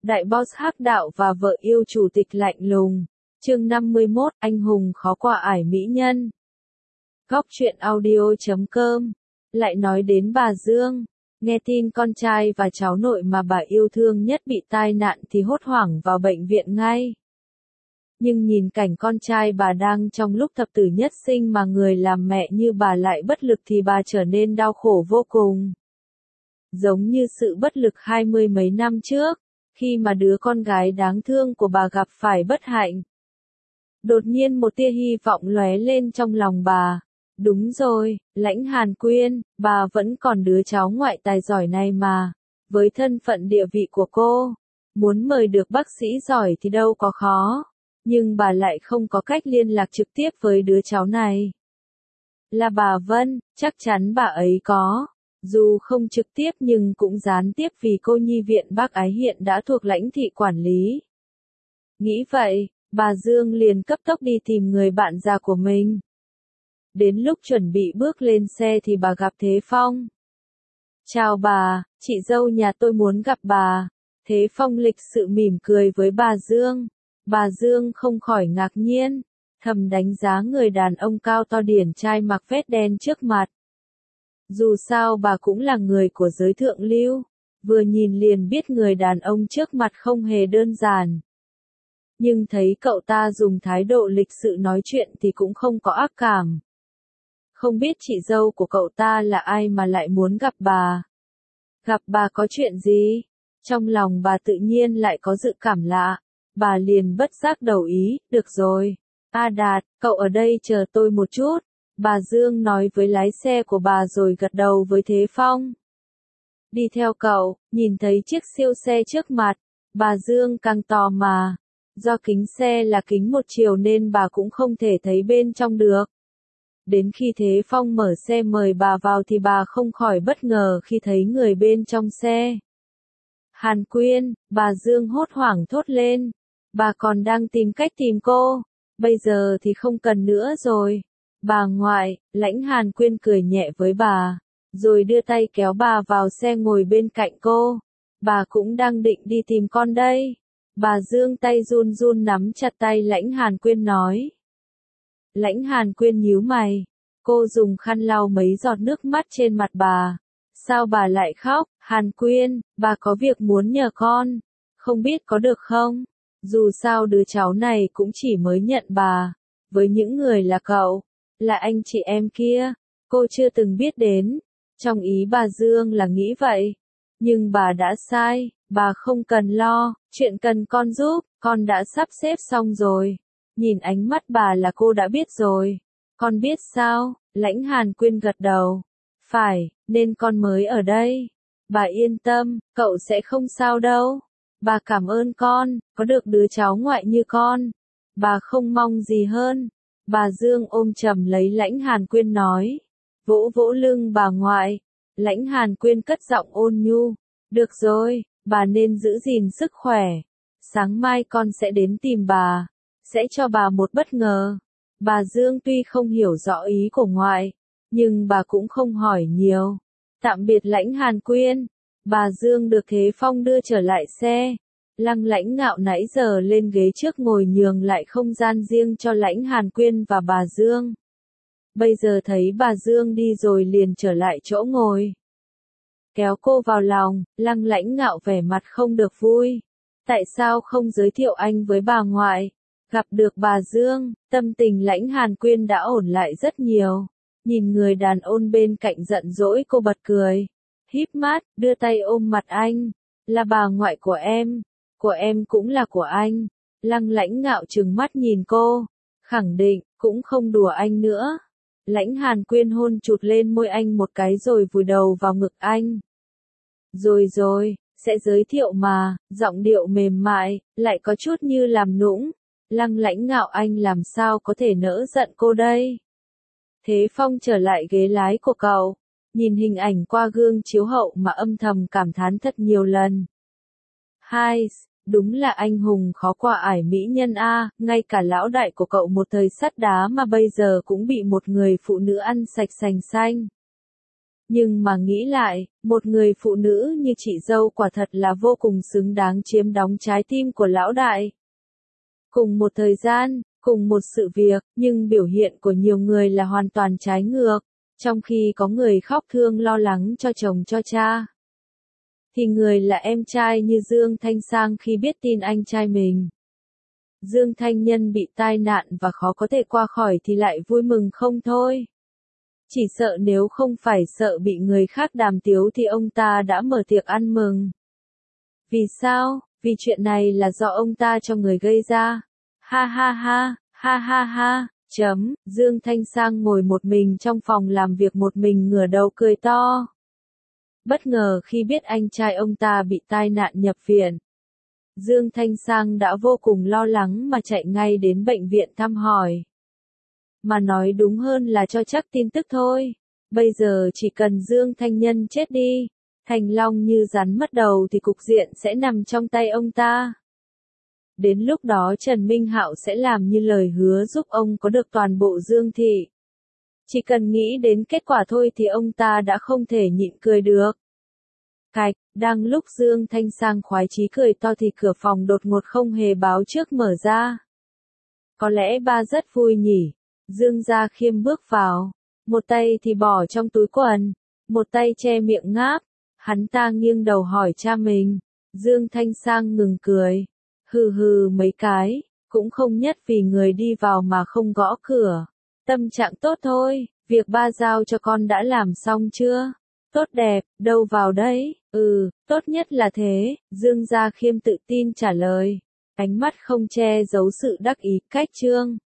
Đại boss hắc đạo và vợ yêu chủ tịch lạnh lùng. Chương 51, anh hùng khó qua ải mỹ nhân. Góc truyện audio.com. Lại nói đến bà Dương, nghe tin con trai và cháu nội mà bà yêu thương nhất bị tai nạn thì hốt hoảng vào bệnh viện ngay. Nhưng nhìn cảnh con trai bà đang trong lúc thập tử nhất sinh mà người làm mẹ như bà lại bất lực thì bà trở nên đau khổ vô cùng. Giống như sự bất lực 20 mấy năm trước, khi mà đứa con gái đáng thương của bà gặp phải bất hạnh. Đột nhiên một tia hy vọng lóe lên trong lòng bà. Đúng rồi, Lãnh Hàn Quyên, bà vẫn còn đứa cháu ngoại tài giỏi này mà. Với thân phận địa vị của cô, muốn mời được bác sĩ giỏi thì đâu có khó. Nhưng bà lại không có cách liên lạc trực tiếp với đứa cháu này. Là bà Vân, chắc chắn bà ấy có. Dù không trực tiếp nhưng cũng gián tiếp vì cô nhi viện bác ái hiện đã thuộc lãnh thị quản lý. Nghĩ vậy, bà Dương liền cấp tốc đi tìm người bạn già của mình. Đến lúc chuẩn bị bước lên xe thì bà gặp Thế Phong. Chào bà, chị dâu nhà tôi muốn gặp bà. Thế Phong lịch sự mỉm cười với bà Dương. Bà Dương không khỏi ngạc nhiên, thầm đánh giá người đàn ông cao to điển trai mặc vest đen trước mặt. Dù sao bà cũng là người của giới thượng lưu, vừa nhìn liền biết người đàn ông trước mặt không hề đơn giản. Nhưng thấy cậu ta dùng thái độ lịch sự nói chuyện thì cũng không có ác cảm. Không biết chị dâu của cậu ta là ai mà lại muốn gặp bà. Gặp bà có chuyện gì? Trong lòng bà tự nhiên lại có dự cảm lạ. Bà liền bất giác đầu ý, được rồi. A Đạt, cậu ở đây chờ tôi một chút. Bà Dương nói với lái xe của bà rồi gật đầu với Thế Phong. Đi theo cậu, nhìn thấy chiếc siêu xe trước mặt, bà Dương càng tò mò. Do kính xe là kính một chiều nên bà cũng không thể thấy bên trong được. Đến khi Thế Phong mở xe mời bà vào thì bà không khỏi bất ngờ khi thấy người bên trong xe. Hàn Quyên, bà Dương hốt hoảng thốt lên. Bà còn đang tìm cách tìm cô. Bây giờ thì không cần nữa rồi. Bà ngoại, Lãnh Hàn Quyên cười nhẹ với bà, rồi đưa tay kéo bà vào xe ngồi bên cạnh cô. Bà cũng đang định đi tìm con đây. Bà Dương tay run run nắm chặt tay Lãnh Hàn Quyên nói. Lãnh Hàn Quyên nhíu mày. Cô dùng khăn lau mấy giọt nước mắt trên mặt bà. Sao bà lại khóc? Hàn Quyên, bà có việc muốn nhờ con. Không biết có được không? Dù sao đứa cháu này cũng chỉ mới nhận bà. Với những người là cậu, là anh chị em kia, cô chưa từng biết đến. Trong ý bà Dương là nghĩ vậy. Nhưng bà đã sai, bà không cần lo, chuyện cần con giúp, con đã sắp xếp xong rồi. Nhìn ánh mắt bà là cô đã biết rồi. Con biết sao? Lãnh Hàn Quyên gật đầu. Phải, nên con mới ở đây. Bà yên tâm, cậu sẽ không sao đâu. Bà cảm ơn con, có được đứa cháu ngoại như con. Bà không mong gì hơn. Bà Dương ôm chầm lấy Lãnh Hàn Quyên nói. Vỗ vỗ lưng bà ngoại. Lãnh Hàn Quyên cất giọng ôn nhu. Được rồi, bà nên giữ gìn sức khỏe. Sáng mai con sẽ đến tìm bà. Sẽ cho bà một bất ngờ. Bà Dương tuy không hiểu rõ ý của ngoại, nhưng bà cũng không hỏi nhiều. Tạm biệt Lãnh Hàn Quyên. Bà Dương được Thế Phong đưa trở lại xe. Lăng Lãnh Ngạo nãy giờ lên ghế trước ngồi nhường lại không gian riêng cho Lãnh Hàn Quyên và bà Dương. Bây giờ thấy bà Dương đi rồi liền trở lại chỗ ngồi. Kéo cô vào lòng, Lăng Lãnh Ngạo vẻ mặt không được vui. Tại sao không giới thiệu anh với bà ngoại? Gặp được bà Dương, tâm tình Lãnh Hàn Quyên đã ổn lại rất nhiều. Nhìn người đàn ông bên cạnh giận dỗi cô bật cười. Híp mắt, đưa tay ôm mặt anh. Là bà ngoại của em cũng là của anh. Lăng Lãnh Ngạo trừng mắt nhìn cô. Khẳng định, cũng không đùa anh nữa. Lãnh Hàn Quyên hôn chụt lên môi anh một cái rồi vùi đầu vào ngực anh. Rồi, sẽ giới thiệu mà, giọng điệu mềm mại, lại có chút như làm nũng. Lăng Lãnh Ngạo anh làm sao có thể nỡ giận cô đây. Thế Phong trở lại ghế lái của cậu, nhìn hình ảnh qua gương chiếu hậu mà âm thầm cảm thán thật nhiều lần. Hai, đúng là anh hùng khó qua ải mỹ nhân a, ngay cả lão đại của cậu một thời sắt đá mà bây giờ cũng bị một người phụ nữ ăn sạch sành xanh. Nhưng mà nghĩ lại, một người phụ nữ như chị dâu quả thật là vô cùng xứng đáng chiếm đóng trái tim của lão đại. Cùng một thời gian, cùng một sự việc, nhưng biểu hiện của nhiều người là hoàn toàn trái ngược. Trong khi có người khóc thương lo lắng cho chồng cho cha, thì người là em trai như Dương Thanh Sang khi biết tin anh trai mình, Dương Thanh Nhân bị tai nạn và khó có thể qua khỏi thì lại vui mừng không thôi. Chỉ sợ nếu không phải sợ bị người khác đàm tiếu thì ông ta đã mở tiệc ăn mừng. Vì sao? Vì chuyện này là do ông ta cho người gây ra. Ha ha ha, ha ha ha, Dương Thanh Sang ngồi một mình trong phòng làm việc một mình ngửa đầu cười to. Bất ngờ khi biết anh trai ông ta bị tai nạn nhập viện, Dương Thanh Sang đã vô cùng lo lắng mà chạy ngay đến bệnh viện thăm hỏi. Mà nói đúng hơn là cho chắc tin tức thôi. Bây giờ chỉ cần Dương Thanh Nhân chết đi, Thành Long như rắn mất đầu thì cục diện sẽ nằm trong tay ông ta. Đến lúc đó Trần Minh Hạo sẽ làm như lời hứa giúp ông có được toàn bộ Dương thị. Chỉ cần nghĩ đến kết quả thôi thì ông ta đã không thể nhịn cười được. Cạch, đang lúc Dương Thanh Sang khoái chí cười to thì cửa phòng đột ngột không hề báo trước mở ra. Có lẽ ba rất vui nhỉ. Dương Gia Khiêm bước vào, một tay thì bỏ trong túi quần, một tay che miệng ngáp. Hắn ta nghiêng đầu hỏi cha mình. Dương Thanh Sang ngừng cười. Hừ hừ mấy cái, cũng không nhất vì người đi vào mà không gõ cửa. Tâm trạng tốt thôi, việc ba giao cho con đã làm xong chưa? Tốt đẹp, đâu vào đấy? Tốt nhất là thế, Dương Gia Khiêm tự tin trả lời. Ánh mắt không che giấu sự đắc ý, cách trương.